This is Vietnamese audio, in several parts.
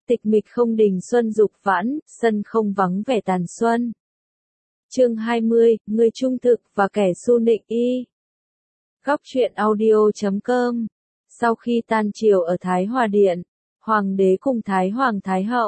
Tịch mịch không đình xuân dục vãn, sân không vắng vẻ tàn xuân. Chương 20, người trung thực và kẻ su nịnh y. Góc truyện audio.com. Sau khi tan triều ở Thái Hòa Điện, Hoàng đế cùng Thái Hoàng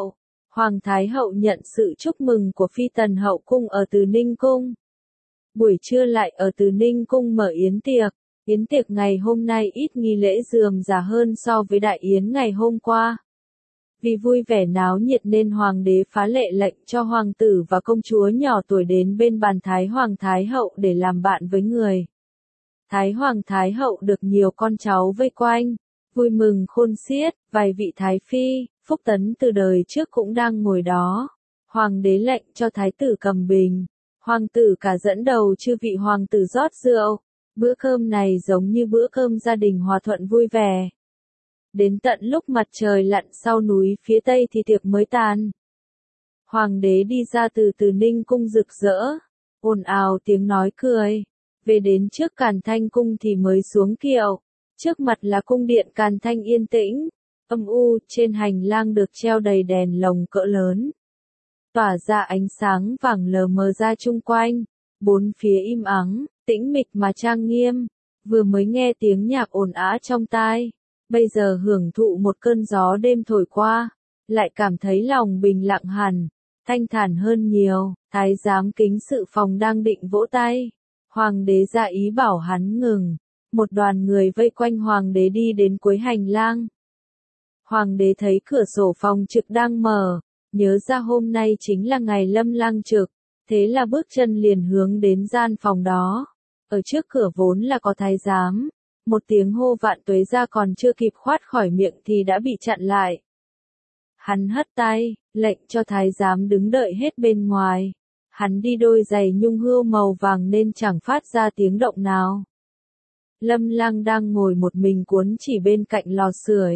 Thái Hậu nhận sự chúc mừng của Phi Tần Hậu Cung ở Từ Ninh Cung. Buổi trưa lại ở Từ Ninh Cung mở yến tiệc. Yến tiệc ngày hôm nay ít nghi lễ rườm rà hơn so với đại yến ngày hôm qua. Vì vui vẻ náo nhiệt nên Hoàng đế phá lệ lệnh cho hoàng tử và công chúa nhỏ tuổi đến bên bàn Thái Hoàng Thái Hậu để làm bạn với người. Thái Hoàng Thái Hậu được nhiều con cháu vây quanh, vui mừng khôn xiết, vài vị Thái Phi, Phúc Tấn từ đời trước cũng đang ngồi đó. Hoàng đế lệnh cho Thái tử cầm bình, hoàng tử cả dẫn đầu chư vị hoàng tử rót rượu. Bữa cơm này giống như bữa cơm gia đình hòa thuận vui vẻ. Đến tận lúc mặt trời lặn sau núi phía tây thì tiệc mới tàn. Hoàng đế đi ra từ Từ Ninh Cung rực rỡ, ồn ào tiếng nói cười. Về đến trước Càn Thanh Cung thì mới xuống kiệu. Trước mặt là cung điện Càn Thanh yên tĩnh, âm u, trên hành lang được treo đầy đèn lồng cỡ lớn. Tỏa ra ánh sáng vàng lờ mờ ra chung quanh, bốn phía im ắng, tĩnh mịch mà trang nghiêm. Vừa mới nghe tiếng nhạc ồn ào trong tai. Bây giờ hưởng thụ một cơn gió đêm thổi qua, lại cảm thấy lòng bình lặng hẳn, thanh thản hơn nhiều. Thái giám kính sự phòng đang định vỗ tay. Hoàng đế ra ý bảo hắn ngừng. Một đoàn người vây quanh hoàng đế đi đến cuối hành lang. Hoàng đế thấy cửa sổ phòng trực đang mở, nhớ ra hôm nay chính là ngày Lâm Lang trực, thế là bước chân liền hướng đến gian phòng đó. Ở trước cửa vốn là có thái giám. Một tiếng hô vạn tuế ra còn chưa kịp khoát khỏi miệng thì đã bị chặn lại. Hắn hất tay, lệnh cho thái giám đứng đợi hết bên ngoài. Hắn đi đôi giày nhung hươu màu vàng nên chẳng phát ra tiếng động nào. Lâm Lang đang ngồi một mình cuốn chỉ bên cạnh lò sưởi.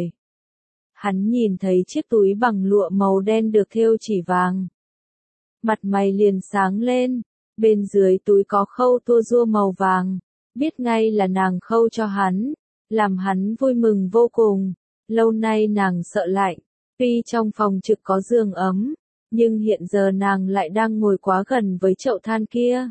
Hắn nhìn thấy chiếc túi bằng lụa màu đen được thêu chỉ vàng. Mặt mày liền sáng lên, bên dưới túi có khâu tua rua màu vàng. Biết ngay là nàng khâu cho hắn, làm hắn vui mừng vô cùng. Lâu nay nàng sợ lạnh, tuy trong phòng trực có giường ấm, nhưng hiện giờ nàng lại đang ngồi quá gần với chậu than kia.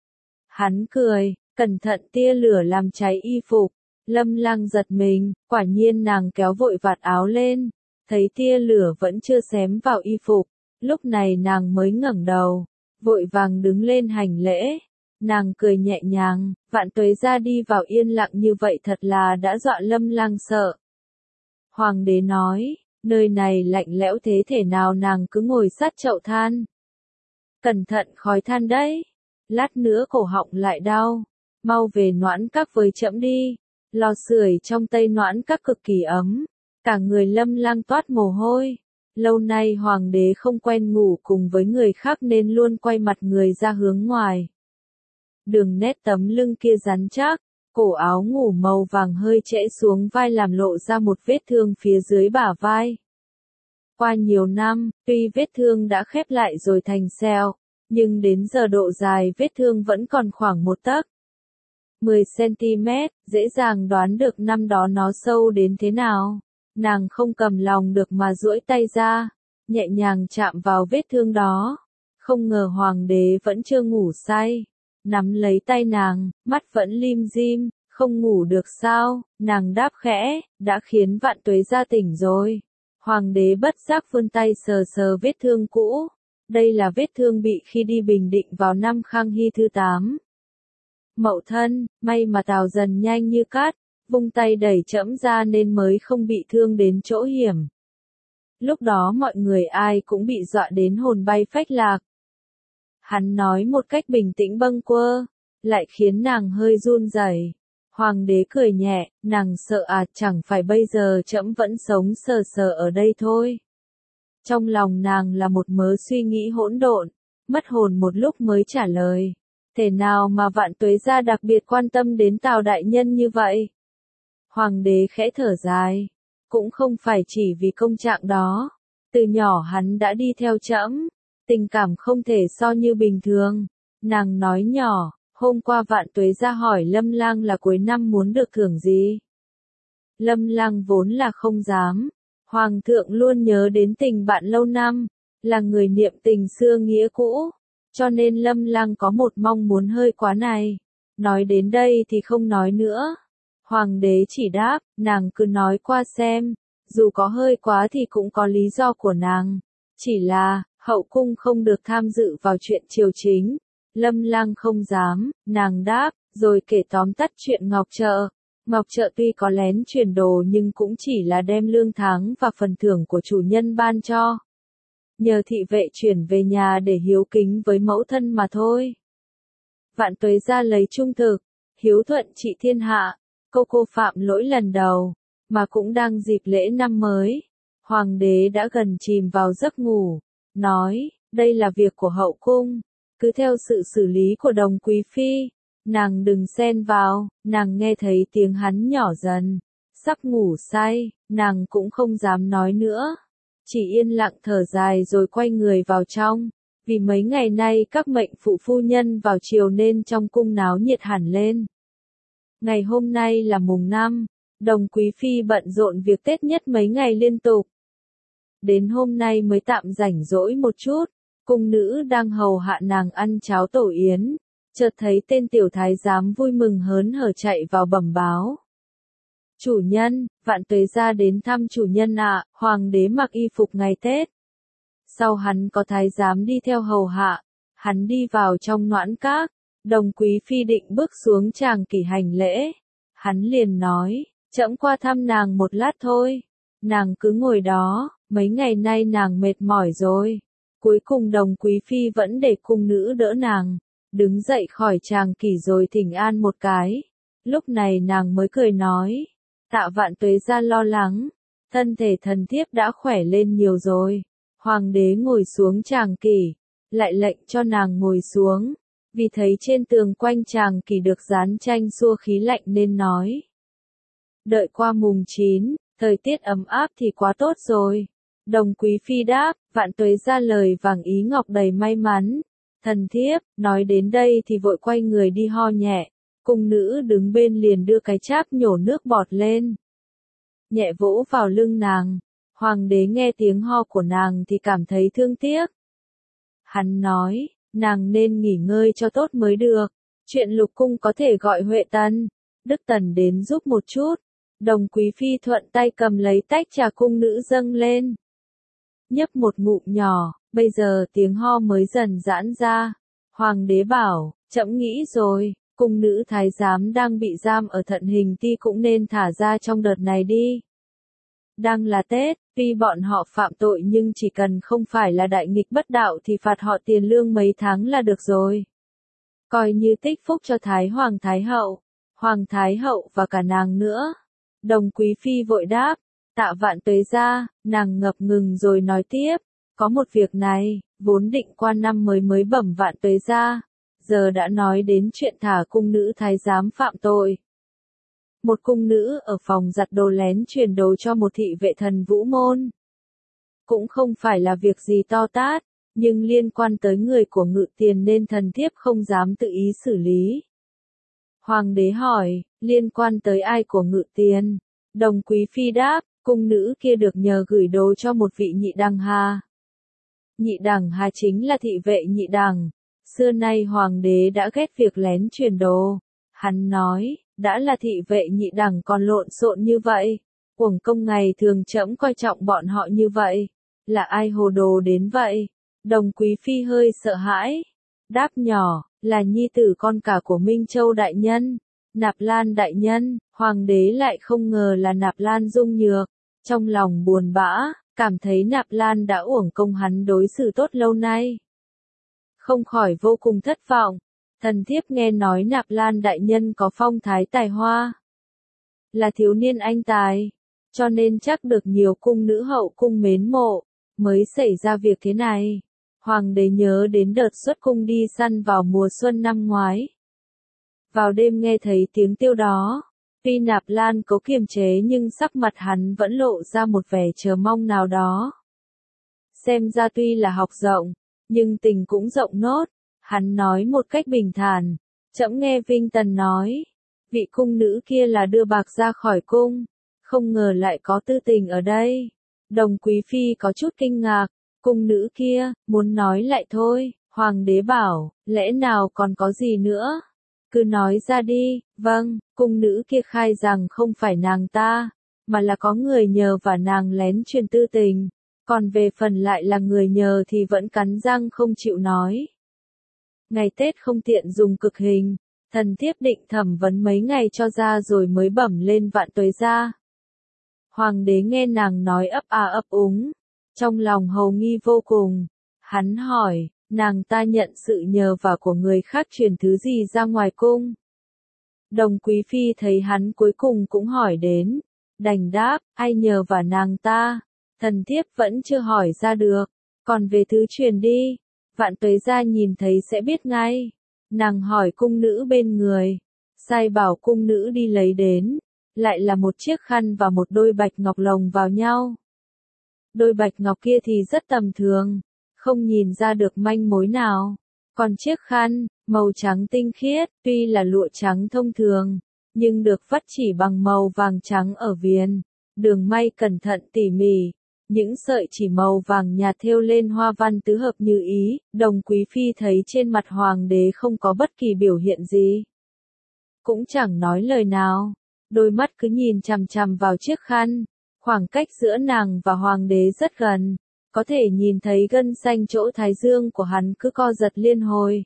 Hắn cười, cẩn thận tia lửa làm cháy y phục. Lâm Lang giật mình, quả nhiên nàng kéo vội vạt áo lên, thấy tia lửa vẫn chưa xém vào y phục. Lúc này nàng mới ngẩng đầu, vội vàng đứng lên hành lễ. Nàng cười nhẹ nhàng, vạn tuế ra đi vào yên lặng như vậy thật là đã dọa Lâm Lang sợ. Hoàng đế nói, nơi này lạnh lẽo thế thể nào nàng cứ ngồi sát chậu than. Cẩn thận khói than đấy, lát nữa cổ họng lại đau, mau về Noãn Các với trẫm đi. Lò sưởi trong Tây Noãn Các cực kỳ ấm, cả người Lâm Lang toát mồ hôi. Lâu nay hoàng đế không quen ngủ cùng với người khác nên luôn quay mặt người ra hướng ngoài. Đường nét tấm lưng kia rắn chắc, cổ áo ngủ màu vàng hơi trễ xuống vai làm lộ ra một vết thương phía dưới bả vai. Qua nhiều năm, tuy vết thương đã khép lại rồi thành sẹo, nhưng đến giờ độ dài vết thương vẫn còn khoảng 1 tấc. 10 cm, dễ dàng đoán được năm đó nó sâu đến thế nào. Nàng không cầm lòng được mà duỗi tay ra, nhẹ nhàng chạm vào vết thương đó. Không ngờ hoàng đế vẫn chưa ngủ say. Nắm lấy tay nàng, mắt vẫn lim dim, không ngủ được sao, nàng đáp khẽ, đã khiến vạn tuế ra tỉnh rồi. Hoàng đế bất giác vươn tay sờ sờ vết thương cũ, đây là vết thương bị khi đi Bình Định vào năm Khang Hy thứ 8. Mậu Thân, may mà Tào Dần nhanh như cát, vung tay đẩy trẫm ra nên mới không bị thương đến chỗ hiểm. Lúc đó mọi người ai cũng bị dọa đến hồn bay phách lạc. Hắn nói một cách bình tĩnh bâng quơ, lại khiến nàng hơi run rẩy. Hoàng đế cười nhẹ, nàng sợ à, chẳng phải bây giờ trẫm vẫn sống sờ sờ ở đây thôi. Trong lòng nàng là một mớ suy nghĩ hỗn độn, mất hồn một lúc mới trả lời. Thế nào mà vạn tuế gia đặc biệt quan tâm đến Tào đại nhân như vậy? Hoàng đế khẽ thở dài, cũng không phải chỉ vì công trạng đó. Từ nhỏ hắn đã đi theo trẫm. Tình cảm không thể so như bình thường. Nàng nói nhỏ, hôm qua vạn tuế ra hỏi Lâm Lang là cuối năm muốn được thưởng gì. Lâm Lang vốn là không dám. Hoàng thượng luôn nhớ đến tình bạn lâu năm, là người niệm tình xưa nghĩa cũ, cho nên Lâm Lang có một mong muốn hơi quá này. Nói đến đây thì không nói nữa. Hoàng đế chỉ đáp, nàng cứ nói qua xem, dù có hơi quá thì cũng có lý do của nàng. Chỉ là, hậu cung không được tham dự vào chuyện triều chính. Lâm Lang không dám, nàng đáp, rồi kể tóm tắt chuyện Ngọc Trợ. Ngọc Trợ tuy có lén chuyển đồ nhưng cũng chỉ là đem lương tháng và phần thưởng của chủ nhân ban cho. Nhờ thị vệ chuyển về nhà để hiếu kính với mẫu thân mà thôi. Vạn Tuế gia lấy trung thực, hiếu thuận trị thiên hạ, cô phạm lỗi lần đầu, mà cũng đang dịp lễ năm mới. Hoàng đế đã gần chìm vào giấc ngủ, nói, đây là việc của hậu cung, cứ theo sự xử lý của Đồng Quý Phi, nàng đừng xen vào. Nàng nghe thấy tiếng hắn nhỏ dần, sắp ngủ say, nàng cũng không dám nói nữa, chỉ yên lặng thở dài rồi quay người vào trong. Vì mấy ngày nay các mệnh phụ phu nhân vào chiều nên trong cung náo nhiệt hẳn lên. Ngày hôm nay là mùng 5, Đồng Quý Phi bận rộn việc Tết nhất mấy ngày liên tục. Đến hôm nay mới tạm rảnh rỗi một chút, cung nữ đang hầu hạ nàng ăn cháo tổ yến, chợt thấy tên tiểu thái giám vui mừng hớn hở chạy vào bẩm báo. Chủ nhân, Vạn Tuế gia đến thăm chủ nhân ạ. Hoàng đế mặc y phục ngày Tết. Sau hắn có thái giám đi theo hầu hạ, hắn đi vào trong noãn các, Đồng Quý Phi định bước xuống tràng kỷ hành lễ. Hắn liền nói, trẫm qua thăm nàng một lát thôi. Nàng cứ ngồi đó, mấy ngày nay nàng mệt mỏi rồi. Cuối cùng Đồng Quý Phi vẫn để cung nữ đỡ nàng, đứng dậy khỏi tràng kỷ rồi thỉnh an một cái. Lúc này nàng mới cười nói, tạ Vạn Tuế gia lo lắng, thân thể thần thiếp đã khỏe lên nhiều rồi. Hoàng đế ngồi xuống tràng kỷ, lại lệnh cho nàng ngồi xuống, vì thấy trên tường quanh tràng kỷ được dán tranh xua khí lạnh nên nói. Đợi qua mùng 9, thời tiết ấm áp thì quá tốt rồi. Đồng Quý Phi đáp, Vạn Tuế gia lời vàng ý ngọc đầy may mắn. Thần thiếp, nói đến đây thì vội quay người đi ho nhẹ, cung nữ đứng bên liền đưa cái cháp nhổ nước bọt lên. Nhẹ vỗ vào lưng nàng. Hoàng đế nghe tiếng ho của nàng thì cảm thấy thương tiếc. Hắn nói, nàng nên nghỉ ngơi cho tốt mới được. Chuyện lục cung có thể gọi Huệ Tần, Đức Tần đến giúp một chút. Đồng Quý Phi thuận tay cầm lấy tách trà cung nữ dâng lên. Nhấp một ngụm nhỏ, bây giờ tiếng ho mới dần giãn ra. Hoàng đế bảo, trẫm nghĩ rồi, cung nữ thái giám đang bị giam ở Thận Hình Ti cũng nên thả ra trong đợt này đi. Đang là Tết, tuy bọn họ phạm tội nhưng chỉ cần không phải là đại nghịch bất đạo thì phạt họ tiền lương mấy tháng là được rồi. Coi như tích phúc cho Hoàng Thái Hậu và cả nàng nữa. Đồng Quý Phi vội đáp, tạ Vạn Tuế gia. Nàng ngập ngừng rồi nói tiếp, có một việc này, vốn định qua năm mới bẩm Vạn Tuế gia, giờ đã nói đến chuyện thả cung nữ thái giám phạm tội. Một cung nữ ở phòng giặt đồ lén truyền đồ cho một thị vệ thần vũ môn. Cũng không phải là việc gì to tát, nhưng liên quan tới người của Ngự Tiền nên thần thiếp không dám tự ý xử lý. Hoàng đế hỏi, liên quan tới ai của Ngự Tiền? Đồng Quý Phi đáp, cung nữ kia được nhờ gửi đồ cho một vị Nhị Đằng Hà. Nhị Đằng Hà chính là thị vệ Nhị Đằng. Xưa nay hoàng đế đã ghét việc lén truyền đồ. Hắn nói, đã là thị vệ Nhị Đằng còn lộn xộn như vậy, uổng công ngày thường trẫm coi trọng bọn họ như vậy, là ai hồ đồ đến vậy? Đồng Quý Phi hơi sợ hãi, đáp nhỏ, là nhi tử con cả của Minh Châu đại nhân, Nạp Lan đại nhân. Hoàng đế lại không ngờ là Nạp Lan Dung Nhược, trong lòng buồn bã, cảm thấy Nạp Lan đã uổng công hắn đối xử tốt lâu nay. Không khỏi vô cùng thất vọng. Thần thiếp nghe nói Nạp Lan đại nhân có phong thái tài hoa, là thiếu niên anh tài, cho nên chắc được nhiều cung nữ hậu cung mến mộ, mới xảy ra việc thế này. Hoàng đế nhớ đến đợt xuất cung đi săn vào mùa xuân năm ngoái. Vào đêm nghe thấy tiếng tiêu đó, tuy Nạp Lan cố kiềm chế nhưng sắc mặt hắn vẫn lộ ra một vẻ chờ mong nào đó. Xem ra tuy là học rộng, nhưng tình cũng rộng nốt. Hắn nói một cách bình thản, trẫm nghe Vinh Tần nói, vị cung nữ kia là đưa bạc ra khỏi cung, không ngờ lại có tư tình ở đây. Đồng Quý Phi có chút kinh ngạc, cung nữ kia, muốn nói lại thôi, hoàng đế bảo, lẽ nào còn có gì nữa? Cứ nói ra đi, vâng, cung nữ kia khai rằng không phải nàng ta, mà là có người nhờ và nàng lén truyền tư tình, còn về phần lại là người nhờ thì vẫn cắn răng không chịu nói. Ngày Tết không tiện dùng cực hình, thần thiếp định thẩm vấn mấy ngày cho ra rồi mới bẩm lên Vạn Tuế gia. Hoàng đế nghe nàng nói ấp a ấp úng, trong lòng hầu nghi vô cùng, hắn hỏi, nàng ta nhận sự nhờ vả của người khác truyền thứ gì ra ngoài cung? Đồng Quý Phi thấy hắn cuối cùng cũng hỏi đến, đành đáp, ai nhờ vả nàng ta, thần thiếp vẫn chưa hỏi ra được, còn về thứ truyền đi, Vạn Tuế gia nhìn thấy sẽ biết ngay. Nàng hỏi cung nữ bên người, sai bảo cung nữ đi lấy đến, lại là một chiếc khăn và một đôi bạch ngọc lồng vào nhau. Đôi bạch ngọc kia thì rất tầm thường, không nhìn ra được manh mối nào, còn chiếc khăn, màu trắng tinh khiết, tuy là lụa trắng thông thường, nhưng được vắt chỉ bằng màu vàng trắng ở viền, đường may cẩn thận tỉ mỉ. Những sợi chỉ màu vàng nhạt thêu lên hoa văn tứ hợp như ý, Đồng Quý Phi thấy trên mặt hoàng đế không có bất kỳ biểu hiện gì. Cũng chẳng nói lời nào, đôi mắt cứ nhìn chằm chằm vào chiếc khăn, khoảng cách giữa nàng và hoàng đế rất gần, có thể nhìn thấy gân xanh chỗ thái dương của hắn cứ co giật liên hồi.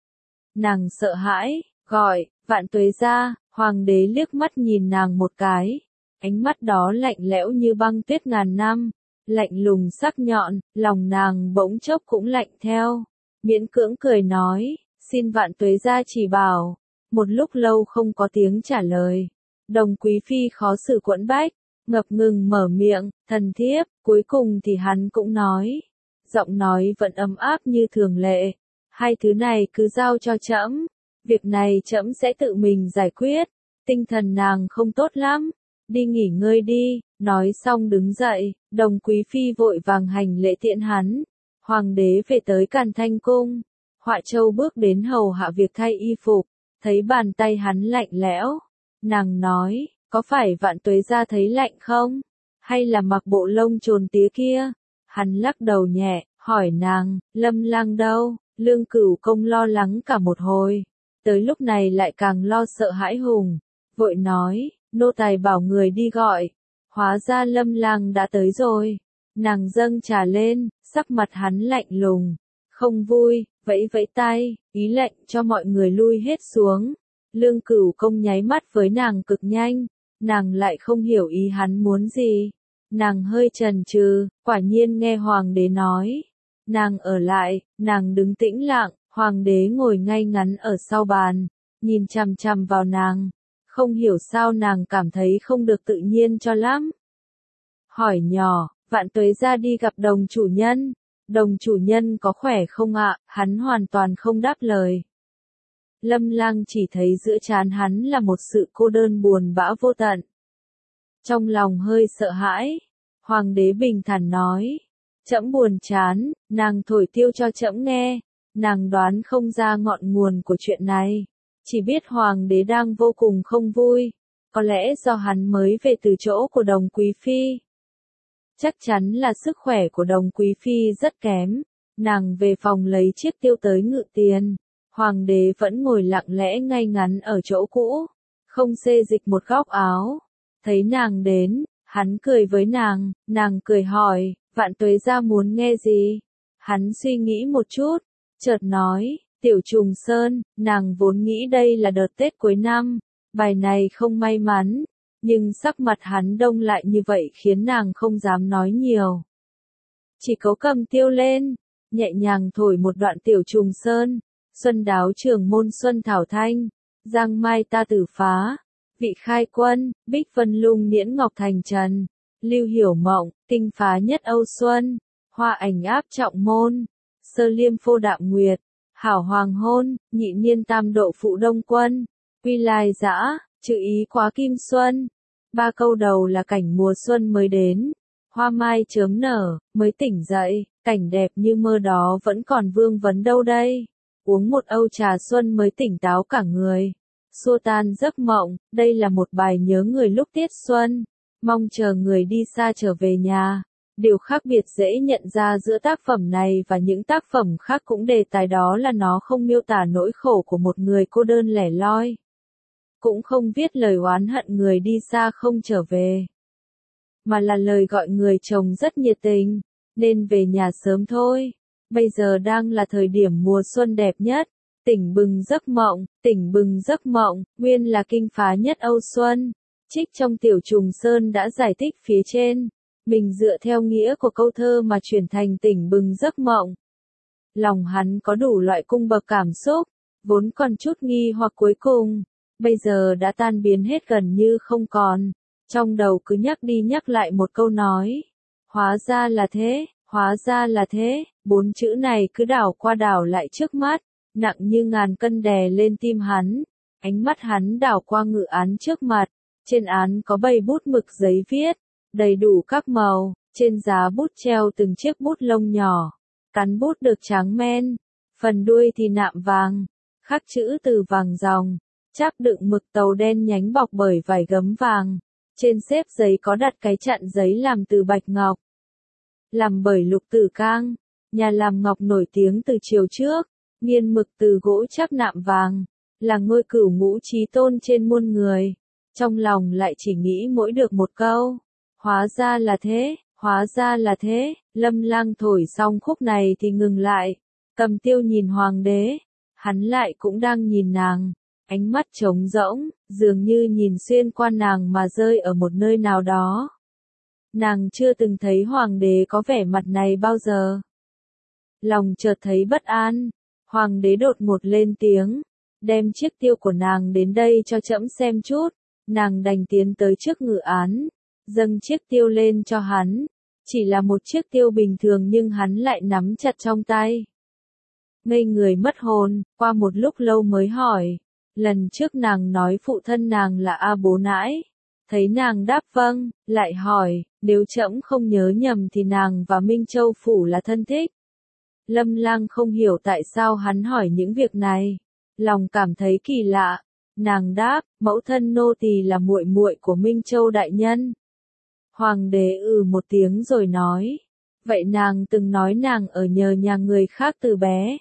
Nàng sợ hãi, gọi, Vạn Tuế gia, hoàng đế liếc mắt nhìn nàng một cái, ánh mắt đó lạnh lẽo như băng tuyết ngàn năm. Lạnh lùng sắc nhọn, lòng nàng bỗng chốc cũng lạnh theo, miễn cưỡng cười nói, xin Vạn Tuế gia chỉ bảo. Một lúc lâu không có tiếng trả lời, Đồng Quý Phi khó xử quẫn bách, ngập ngừng mở miệng, thần thiếp, cuối cùng thì hắn cũng nói, giọng nói vẫn ấm áp như thường lệ, hai thứ này cứ giao cho trẫm, việc này trẫm sẽ tự mình giải quyết, tinh thần nàng không tốt lắm, đi nghỉ ngơi đi. Nói xong đứng dậy, Đồng Quý Phi vội vàng hành lễ tiễn hắn. Hoàng đế về tới Càn Thanh Cung. Họa Châu bước đến hầu hạ việc thay y phục, thấy bàn tay hắn lạnh lẽo. Nàng nói, có phải Vạn Tuế gia thấy lạnh không? Hay là mặc bộ lông trồn tía kia? Hắn lắc đầu nhẹ, hỏi nàng, Lâm Lang đâu? Lương Cửu Công lo lắng cả một hồi. Tới lúc này lại càng lo sợ hãi hùng. Vội nói, nô tài bảo người đi gọi. Hóa ra Lâm Lang đã tới rồi. Nàng dâng trà lên, sắc mặt hắn lạnh lùng, không vui, vẫy vẫy tay, ý lệnh cho mọi người lui hết xuống. Lương Cửu Công nháy mắt với nàng cực nhanh, nàng lại không hiểu ý hắn muốn gì. Nàng hơi chần chừ, quả nhiên nghe hoàng đế nói. Nàng ở lại, nàng đứng tĩnh lặng, hoàng đế ngồi ngay ngắn ở sau bàn, nhìn chằm chằm vào nàng. Không hiểu sao nàng cảm thấy không được tự nhiên cho lắm. Hỏi nhỏ, Vạn Tuế gia đi gặp Đồng chủ nhân. Đồng chủ nhân có khỏe không ạ? Hắn hoàn toàn không đáp lời. Lâm Lang chỉ thấy giữa trán hắn là một sự cô đơn buồn bã vô tận. Trong lòng hơi sợ hãi, hoàng đế bình thản nói, trẫm buồn chán, nàng thổi tiêu cho trẫm nghe. Nàng đoán không ra ngọn nguồn của chuyện này, chỉ biết hoàng đế đang vô cùng không vui, có lẽ do hắn mới về từ chỗ của Đồng Quý Phi. Chắc chắn là sức khỏe của Đồng Quý Phi rất kém, nàng về phòng lấy chiếc tiêu tới ngự tiền, hoàng đế vẫn ngồi lặng lẽ ngay ngắn ở chỗ cũ, không xê dịch một góc áo. Thấy nàng đến, hắn cười với nàng cười hỏi, Vạn Tuế gia muốn nghe gì? Hắn suy nghĩ một chút, chợt nói, Tiểu Trùng Sơn, nàng vốn nghĩ đây là đợt Tết cuối năm, bài này không may mắn, nhưng sắc mặt hắn đông lại như vậy khiến nàng không dám nói nhiều. Chỉ có cầm tiêu lên, nhẹ nhàng thổi một đoạn Tiểu Trùng Sơn, xuân đáo trường môn xuân thảo thanh, giang mai ta tử phá, vị khai quân, bích vân lung niễn ngọc thành trần, lưu hiểu mộng, tinh phá nhất âu xuân, hoa ảnh áp trọng môn, sơ liêm phô đạm nguyệt, hảo hoàng hôn, nhị niên tam độ phụ đông quân, quy lai dã, chữ ý quá kim xuân. Ba câu đầu là cảnh mùa xuân mới đến, hoa mai chớm nở, mới tỉnh dậy, cảnh đẹp như mơ đó vẫn còn vương vấn đâu đây. Uống một âu trà xuân mới tỉnh táo cả người, xua tan giấc mộng, đây là một bài nhớ người lúc tiết xuân, mong chờ người đi xa trở về nhà. Điều khác biệt dễ nhận ra giữa tác phẩm này và những tác phẩm khác cũng đề tài đó là nó không miêu tả nỗi khổ của một người cô đơn lẻ loi. Cũng không viết lời oán hận người đi xa không trở về. Mà là lời gọi người chồng rất nhiệt tình, nên về nhà sớm thôi. Bây giờ đang là thời điểm mùa xuân đẹp nhất. Tỉnh bừng giấc mộng, nguyên là kinh phá nhất Âu Xuân. Trích trong Tiểu Trùng Sơn đã giải thích phía trên. Mình dựa theo nghĩa của câu thơ mà chuyển thành tỉnh bừng giấc mộng. Lòng hắn có đủ loại cung bậc cảm xúc, vốn còn chút nghi hoặc cuối cùng, bây giờ đã tan biến hết gần như không còn. Trong đầu cứ nhắc đi nhắc lại một câu nói. Hóa ra là thế, 4 chữ này cứ đảo qua đảo lại trước mắt, nặng như ngàn cân đè lên tim hắn. Ánh mắt hắn đảo qua ngự án trước mặt, trên án có bầy bút mực giấy viết, đầy đủ các màu, trên giá bút treo từng chiếc bút lông nhỏ, cán bút được tráng men, phần đuôi thì nạm vàng, khắc chữ từ vàng ròng, cháp đựng mực tàu đen nhánh bọc bởi vải gấm vàng, trên xếp giấy có đặt cái chặn giấy làm từ bạch ngọc, làm bởi Lục Tử Cang, nhà làm ngọc nổi tiếng từ triều trước, nghiên mực từ gỗ chắp nạm vàng, là ngôi cửu ngũ chí tôn trên muôn người. Trong lòng lại chỉ nghĩ mỗi được một câu, hóa ra là thế, Lâm Lang thổi xong khúc này thì ngừng lại, Cầm Tiêu nhìn hoàng đế, hắn lại cũng đang nhìn nàng, ánh mắt trống rỗng, dường như nhìn xuyên qua nàng mà rơi ở một nơi nào đó. Nàng chưa từng thấy hoàng đế có vẻ mặt này bao giờ. Lòng chợt thấy bất an, hoàng đế đột ngột lên tiếng, đem chiếc tiêu của nàng đến đây cho trẫm xem chút. Nàng đành tiến tới trước ngự án, dâng chiếc tiêu lên cho hắn, chỉ là một chiếc tiêu bình thường nhưng hắn lại nắm chặt trong tay. Ngây người mất hồn, qua một lúc lâu mới hỏi, lần trước nàng nói phụ thân nàng là A Bố Nãi, thấy nàng đáp vâng, lại hỏi, nếu trẫm không nhớ nhầm thì nàng và Minh Châu Phủ là thân thích. Lâm Lang không hiểu tại sao hắn hỏi những việc này, lòng cảm thấy kỳ lạ. Nàng đáp, mẫu thân nô tỳ là muội muội của Minh Châu đại nhân. Hoàng đế một tiếng rồi nói, vậy nàng từng nói nàng ở nhờ nhà người khác từ bé.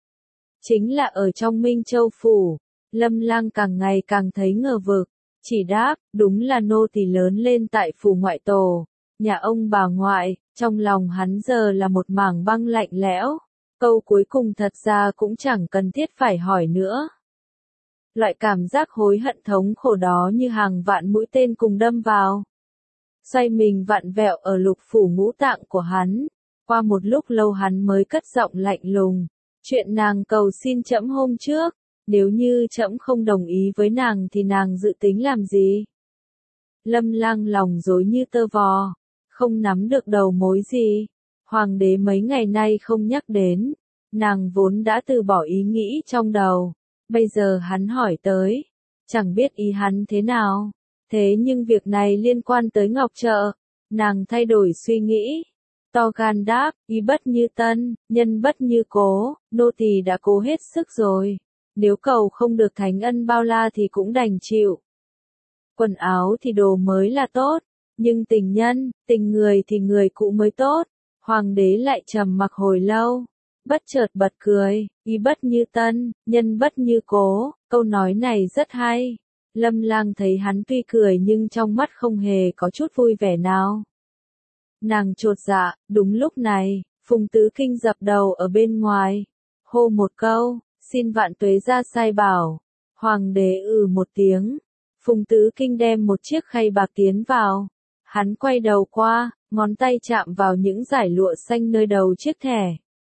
Chính là ở trong Minh Châu Phủ. Lâm Lang càng ngày càng thấy ngờ vực, chỉ đáp, đúng là nô tỳ lớn lên tại phủ ngoại tổ, nhà ông bà ngoại. Trong lòng hắn giờ là một mảng băng lạnh lẽo, câu cuối cùng thật ra cũng chẳng cần thiết phải hỏi nữa. Loại cảm giác hối hận thống khổ đó như hàng vạn mũi tên cùng đâm vào. Xoay mình vặn vẹo ở lục phủ ngũ tạng của hắn. Qua một lúc lâu hắn mới cất giọng lạnh lùng. Chuyện nàng cầu xin trẫm hôm trước, nếu như trẫm không đồng ý với nàng thì nàng dự tính làm gì? Lâm Lang lòng rối như tơ vò, không nắm được đầu mối gì. Hoàng đế mấy ngày nay không nhắc đến, nàng vốn đã từ bỏ ý nghĩ trong đầu. Bây giờ hắn hỏi tới, chẳng biết ý hắn thế nào, thế nhưng việc này liên quan tới Ngọc Trợ, nàng thay đổi suy nghĩ, to gan đáp, ý bất như tân, nhân bất như cố, nô tỳ đã cố hết sức rồi, nếu cầu không được thánh ân bao la thì cũng đành chịu. Quần áo thì đồ mới là tốt, nhưng tình nhân, tình người thì người cũ mới tốt. Hoàng đế lại trầm mặc hồi lâu, bất chợt bật cười, ý bất như tân, nhân bất như cố, câu nói này rất hay. Lâm Lang thấy hắn tuy cười nhưng trong mắt không hề có chút vui vẻ nào. Nàng chột dạ, đúng lúc này, Phùng Tứ Kinh dập đầu ở bên ngoài, hô một câu, xin vạn tuế ra sai bảo. Hoàng đế một tiếng, Phùng Tứ Kinh đem một chiếc khay bạc tiến vào, hắn quay đầu qua, ngón tay chạm vào những dải lụa xanh nơi đầu chiếc thẻ.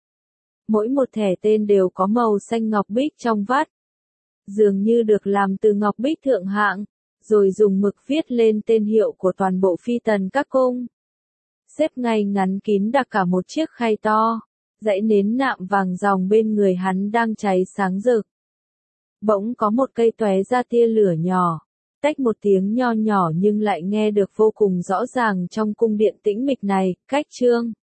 Mỗi một thẻ tên đều có màu xanh ngọc bích trong vắt, dường như được làm từ ngọc bích thượng hạng, rồi dùng mực viết lên tên hiệu của toàn bộ phi tần các cung. Xếp ngay ngắn kín đặt cả một chiếc khay to, dãy nến nạm vàng ròng bên người hắn đang cháy sáng rực. Bỗng có một cây tóe ra tia lửa nhỏ, tách một tiếng nho nhỏ nhưng lại nghe được vô cùng rõ ràng trong cung điện tĩnh mịch này, cách chương.